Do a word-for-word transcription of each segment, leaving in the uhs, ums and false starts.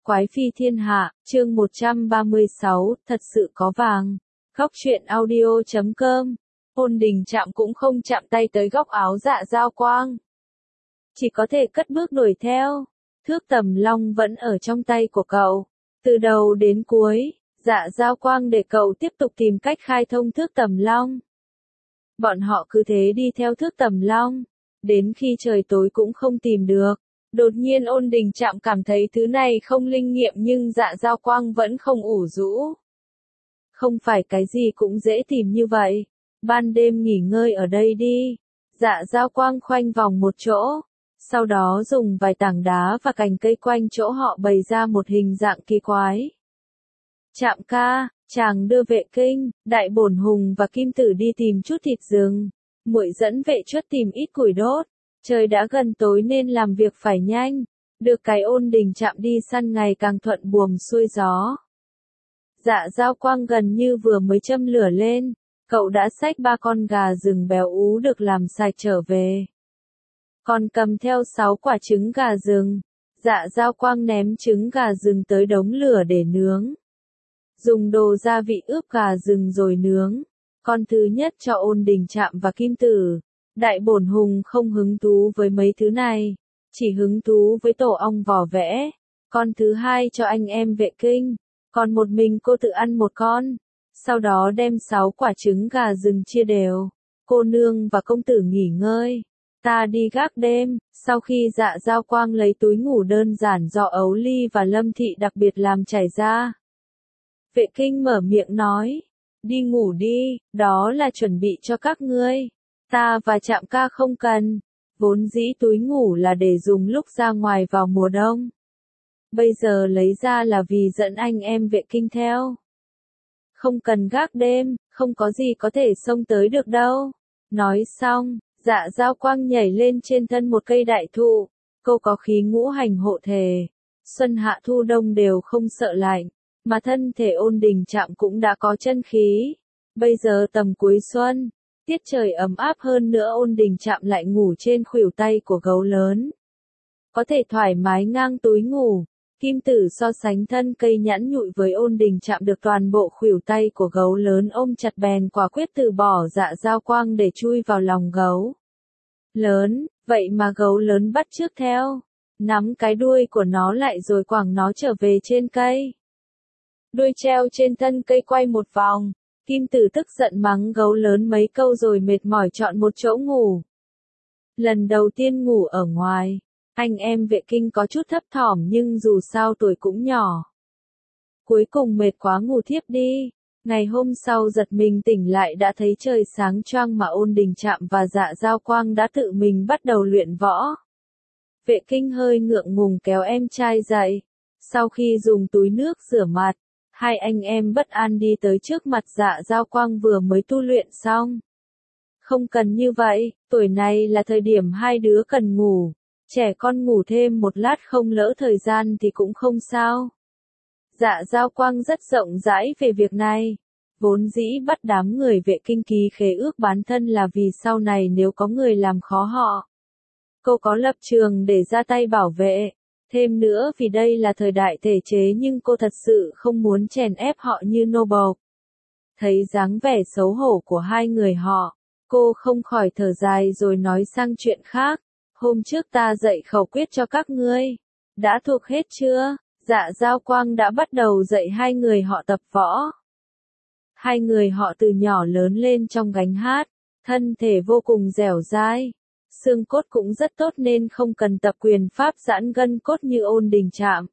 Quái phi thiên hạ, chương một trăm ba mươi sáu, thật sự có vàng. Góc truyện audio chấm com. Ôn Đình Trạm cũng không chạm tay tới góc áo Dạ Dao Quang. Chỉ có thể cất bước đuổi theo. Thước tầm long vẫn ở trong tay của cậu. Từ đầu đến cuối, Dạ Dao Quang để cậu tiếp tục tìm cách khai thông thước tầm long. Bọn họ cứ thế đi theo thước tầm long. Đến khi trời tối cũng không tìm được. Đột nhiên Ôn Đình Trạm cảm thấy thứ này không linh nghiệm nhưng Dạ Dao Quang vẫn không ủ rũ. Không phải cái gì cũng dễ tìm như vậy. Ban đêm nghỉ ngơi ở đây đi. Dạ Dao Quang khoanh vòng một chỗ. Sau đó dùng vài tảng đá và cành cây quanh chỗ họ bày ra một hình dạng kỳ quái. Trạm ca, chàng đưa Vệ Kinh, Đại Bổn Hùng và Kim Tử đi tìm chút thịt rừng. Muội dẫn Vệ Chuất tìm ít củi đốt. Trời đã gần tối nên làm việc phải nhanh. Được cái Ôn Đình Trạm đi săn ngày càng thuận buồm xuôi gió. Dạ Dao Quang gần như vừa mới châm lửa lên. Cậu đã xách ba con gà rừng béo ú được làm sạch trở về. Còn cầm theo sáu quả trứng gà rừng. Dạ Dao Quang ném trứng gà rừng tới đống lửa để nướng. Dùng đồ gia vị ướp gà rừng rồi nướng. Con thứ nhất cho Ôn Đình Trạm và Kim Tử. Đại Bổn Hùng không hứng thú với mấy thứ này, chỉ hứng thú với tổ ong vỏ vẽ. Con thứ hai cho anh em Vệ Kinh, còn một mình cô tự ăn một con. Sau đó đem sáu quả trứng gà rừng chia đều. Cô nương và công tử nghỉ ngơi. Ta đi gác đêm. Sau khi Dạ Dao Quang lấy túi ngủ đơn giản do Ấu Ly và Lâm Thị đặc biệt làm trải ra. Vệ Kinh mở miệng nói. Đi ngủ đi, đó là chuẩn bị cho các ngươi. Ta và Trạm ca không cần. Vốn dĩ túi ngủ là để dùng lúc ra ngoài vào mùa đông. Bây giờ lấy ra là vì dẫn anh em Vệ Kinh theo. Không cần gác đêm, không có gì có thể xông tới được đâu. Nói xong, Dạ Dao Quang nhảy lên trên thân một cây đại thụ. Cô có khí ngũ hành hộ thể. Xuân hạ thu đông đều không sợ lạnh. Mà thân thể Ôn Đình Trạm cũng đã có chân khí. Bây giờ tầm cuối xuân. Tiết trời ấm áp hơn nữa Ôn Đình Trạm lại ngủ trên khuỷu tay của gấu lớn. Có thể thoải mái ngang túi ngủ. Kim Tử so sánh thân cây nhẵn nhụi với Ôn Đình Trạm được toàn bộ khuỷu tay của gấu lớn ôm chặt bèn quả quyết từ bỏ Dạ Dao Quang để chui vào lòng gấu lớn, vậy mà gấu lớn bắt chước theo. Nắm cái đuôi của nó lại rồi quẳng nó trở về trên cây. Đuôi treo trên thân cây quay một vòng. Kim Tử tức giận mắng gấu lớn mấy câu rồi mệt mỏi chọn một chỗ ngủ. Lần đầu tiên ngủ ở ngoài, anh em Vệ Kinh có chút thấp thỏm nhưng dù sao tuổi cũng nhỏ. Cuối cùng mệt quá ngủ thiếp đi. Ngày hôm sau giật mình tỉnh lại đã thấy trời sáng choang mà Ôn Đình Trạm và Dạ Dao Quang đã tự mình bắt đầu luyện võ. Vệ Kinh hơi ngượng ngùng kéo em trai dậy. Sau khi dùng túi nước rửa mặt, hai anh em bất an đi tới trước mặt Dạ Dao Quang vừa mới tu luyện xong. Không cần như vậy, tuổi này là thời điểm hai đứa cần ngủ. Trẻ con ngủ thêm một lát không lỡ thời gian thì cũng không sao. Dạ Dao Quang rất rộng rãi về việc này. Vốn dĩ bắt đám người Vệ Kinh ký khế ước bán thân là vì sau này nếu có người làm khó họ, cô có lập trường để ra tay bảo vệ. Thêm nữa vì đây là thời đại thể chế nhưng cô thật sự không muốn chèn ép họ như nô bộc. Thấy dáng vẻ xấu hổ của hai người họ, cô không khỏi thở dài rồi nói sang chuyện khác. Hôm trước ta dạy khẩu quyết cho các ngươi. Đã thuộc hết chưa? Dạ Dao Quang đã bắt đầu dạy hai người họ tập võ. Hai người họ từ nhỏ lớn lên trong gánh hát, thân thể vô cùng dẻo dai. Xương cốt cũng rất tốt nên không cần tập quyền pháp giãn gân cốt như Ôn Đình Trạm.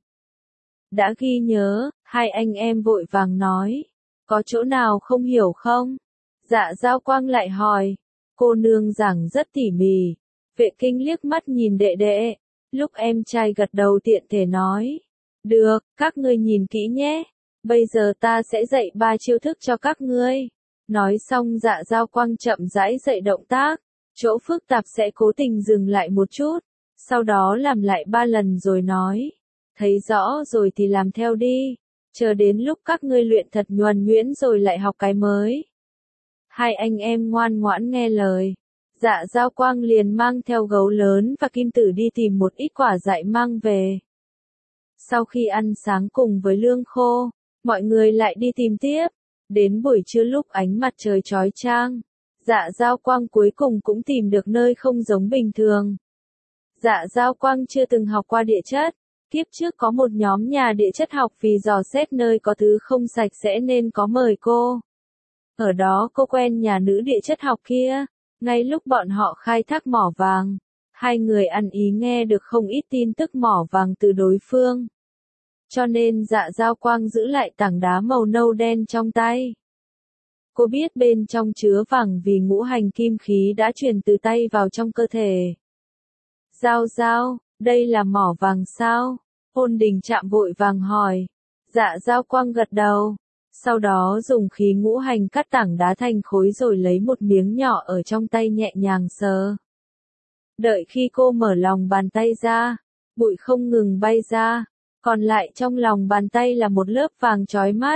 Đã ghi nhớ, hai anh em vội vàng nói. Có chỗ nào không hiểu không? Dạ Dao Quang lại hỏi. Cô nương giảng rất tỉ mỉ. Vệ Kinh liếc mắt nhìn đệ đệ. Lúc em trai gật đầu tiện thể nói. Được, các ngươi nhìn kỹ nhé. Bây giờ ta sẽ dạy ba chiêu thức cho các ngươi. Nói xong Dạ Dao Quang chậm rãi dạy động tác. Chỗ phức tạp sẽ cố tình dừng lại một chút. Sau đó làm lại ba lần rồi nói. Thấy rõ rồi thì làm theo đi. Chờ đến lúc các ngươi luyện thật nhuần nhuyễn rồi lại học cái mới. Hai anh em ngoan ngoãn nghe lời. Dạ Dao Quang liền mang theo gấu lớn và Kim Tử đi tìm một ít quả dại mang về. Sau khi ăn sáng cùng với lương khô, mọi người lại đi tìm tiếp. Đến buổi trưa lúc ánh mặt trời chói chang, Dạ Giao Quang cuối cùng cũng tìm được nơi không giống bình thường. Dạ Giao Quang chưa từng học qua địa chất. Kiếp trước có một nhóm nhà địa chất học vì dò xét nơi có thứ không sạch sẽ nên có mời cô. Ở đó cô quen nhà nữ địa chất học kia. Ngay lúc bọn họ khai thác mỏ vàng, hai người ăn ý nghe được không ít tin tức mỏ vàng từ đối phương. Cho nên Dạ Giao Quang giữ lại tảng đá màu nâu đen trong tay. Cô biết bên trong chứa vàng vì ngũ hành kim khí đã truyền từ tay vào trong cơ thể. Giao Giao, đây là mỏ vàng sao? Ôn Đình Trạm vội vàng hỏi. Dạ Giao Quang gật đầu. Sau đó dùng khí ngũ hành cắt tảng đá thành khối rồi lấy một miếng nhỏ ở trong tay nhẹ nhàng sờ. Đợi khi cô mở lòng bàn tay ra, bụi không ngừng bay ra, còn lại trong lòng bàn tay là một lớp vàng chói mắt.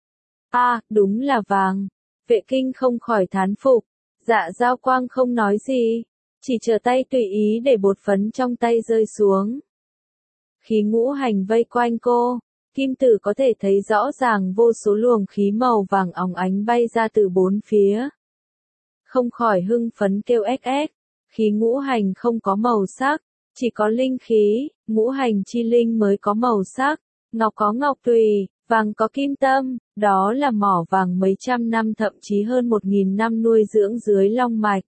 À, đúng là vàng. Vệ Kinh không khỏi thán phục. Dạ Giao Quang không nói gì, chỉ chờ tay tùy ý để bột phấn trong tay rơi xuống. Khí ngũ hành vây quanh cô, Kim Tử có thể thấy rõ ràng vô số luồng khí màu vàng óng ánh bay ra từ bốn phía. Không khỏi hưng phấn kêu ếch ếch, khí ngũ hành không có màu sắc, chỉ có linh khí, ngũ hành chi linh mới có màu sắc, ngọc có ngọc tùy, vàng có kim tâm, đó là mỏ vàng mấy trăm năm thậm chí hơn một nghìn năm nuôi dưỡng dưới long mạch.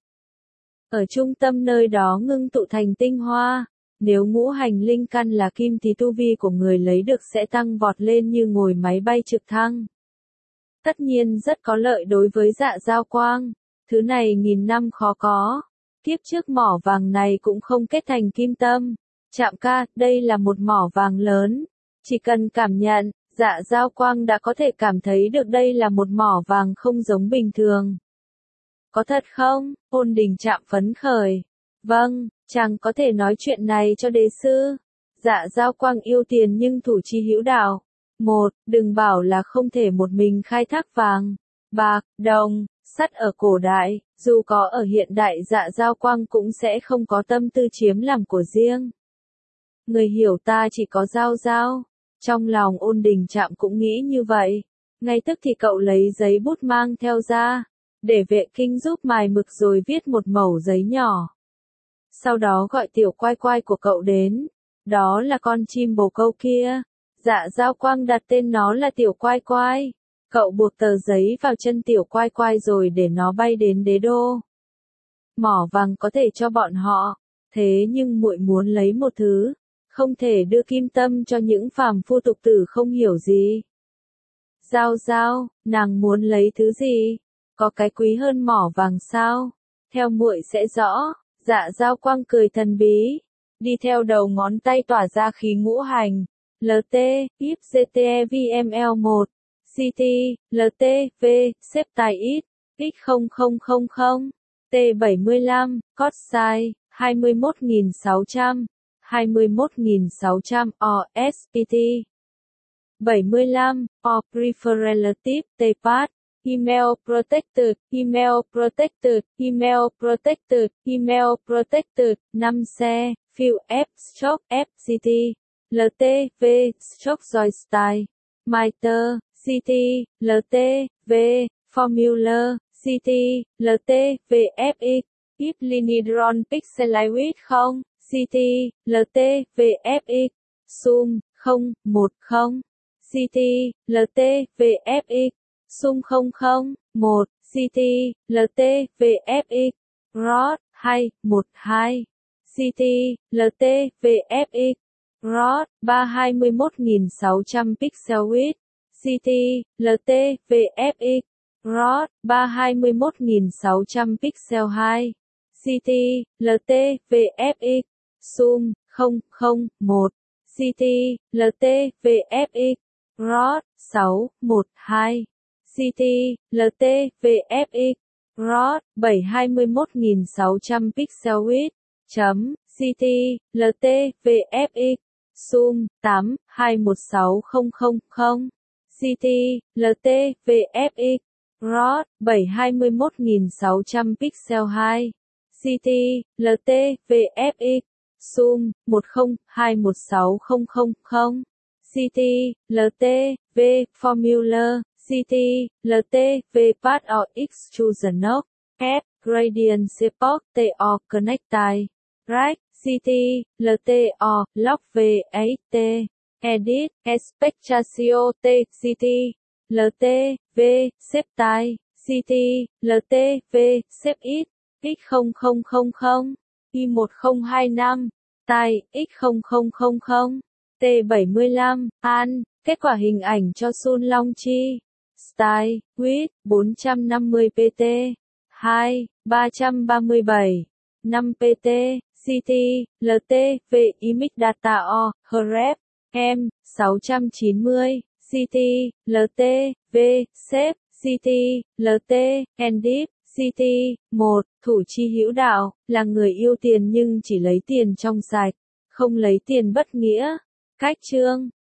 Ở trung tâm nơi đó ngưng tụ thành tinh hoa. Nếu ngũ hành linh căn là kim thì tu vi của người lấy được sẽ tăng vọt lên như ngồi máy bay trực thăng. Tất nhiên rất có lợi đối với Dạ Giao Quang. Thứ này nghìn năm khó có. Kiếp trước mỏ vàng này cũng không kết thành kim tâm. Trạm ca, đây là một mỏ vàng lớn. Chỉ cần cảm nhận, Dạ Giao Quang đã có thể cảm thấy được đây là một mỏ vàng không giống bình thường. Có thật không? Ôn Đình Trạm phấn khởi. Vâng, chàng có thể nói chuyện này cho đế sư. Dạ Giao Quang yêu tiền nhưng thủ chi hữu đạo. Một, đừng bảo là không thể một mình khai thác vàng, bạc, đồng, sắt ở cổ đại, dù có ở hiện đại Dạ Giao Quang cũng sẽ không có tâm tư chiếm làm của riêng. Người hiểu ta chỉ có Giao Giao. Trong lòng Ôn Đình Trạm cũng nghĩ như vậy. Ngay tức thì cậu lấy giấy bút mang theo ra, để Vệ Kinh giúp mài mực rồi viết một mẩu giấy nhỏ. Sau đó gọi tiểu quai quai của cậu đến. Đó là con chim bồ câu kia. Dạ Giao Quang đặt tên nó là tiểu quai quai. Cậu buộc tờ giấy vào chân tiểu quai quai rồi để nó bay đến đế đô. Mỏ vàng có thể cho bọn họ, thế nhưng muội muốn lấy một thứ, không thể đưa kim tâm cho những phàm phu tục tử không hiểu gì. Giao Giao, nàng muốn lấy thứ gì? Có cái quý hơn mỏ vàng sao? Theo muội sẽ rõ. Dạ Giao Quang cười thần bí, đi theo đầu ngón tay tỏa ra khí ngũ hành. lờ tê, i pê giê tê e vê em lờ một, xê tê, lờ tê, V, xếp tài ít, x không không không không, T bảy mươi lăm, cos sai, hai mươi mốt nghìn sáu trăm, hai mươi mốt nghìn sáu trăm, O, ét pê tê. bảy mươi lăm, O, Prefer Relative, T, Part. Email protected, email protected, email protected, email protected, năm xe, fill F, stroke, F, C T, L T, V, stroke joy style, miter, C T, L T, V, formula, C T, L T, V, F X, if linidron pixelite with không, C T, L T, V, F X, zoom, không, một, không, C T, L T, V, F X, Sum không không, một, C T, L T, V F X, Rod, hai, một, hai, C T, L T, V F X, Rod, ba hai mươi mốt nghìn sáu trăm pixel width, C T, L T, V F X, Rod, ba hai mươi mốt nghìn sáu trăm pixel hai, C T, L T, V F X, Sum, không, không, một, C T, L T, V F X, Rod, sáu, một, hai. C T, L T, V F X, Rod, bảy hai mươi mốt nghìn sáu trăm pixel width, chấm, C T, L T, V F X, Zoom, tám, hai một sáu không không không, C T, L T, V F X, Rod, bảy hai mươi mốt nghìn sáu trăm pixel hai, C T, L T, V F X, Zoom, một không, hai một sáu không không không. xê tê, lờ tê, V, Formula, xê tê, lờ tê, V, Path or Extrusion of, F, Gradient Support, T, O, Connectile, Right, xê tê, lờ tê, O, Log, V, eight, T, Edit, Expectatio, T, xê tê, lờ tê, V, Shape Type, xê tê, lờ tê, V, Shape X, X không không không không, Y một không hai năm, Type, X không không không không, T bảy mươi lăm, An, kết quả hình ảnh cho Sun Long Chi, Style, Width, bốn trăm năm mươi pt, hai, ba trăm ba mươi bảy, năm pt, xê tê, lờ tê, V, Image Data O, href, M, sáu trăm chín mươi, xê tê, lờ tê, V, Shape, xê tê, lờ tê, Edit, xê tê, một, Thủ chi hữu đạo, là người yêu tiền nhưng chỉ lấy tiền trong sạch, không lấy tiền bất nghĩa. Cách chương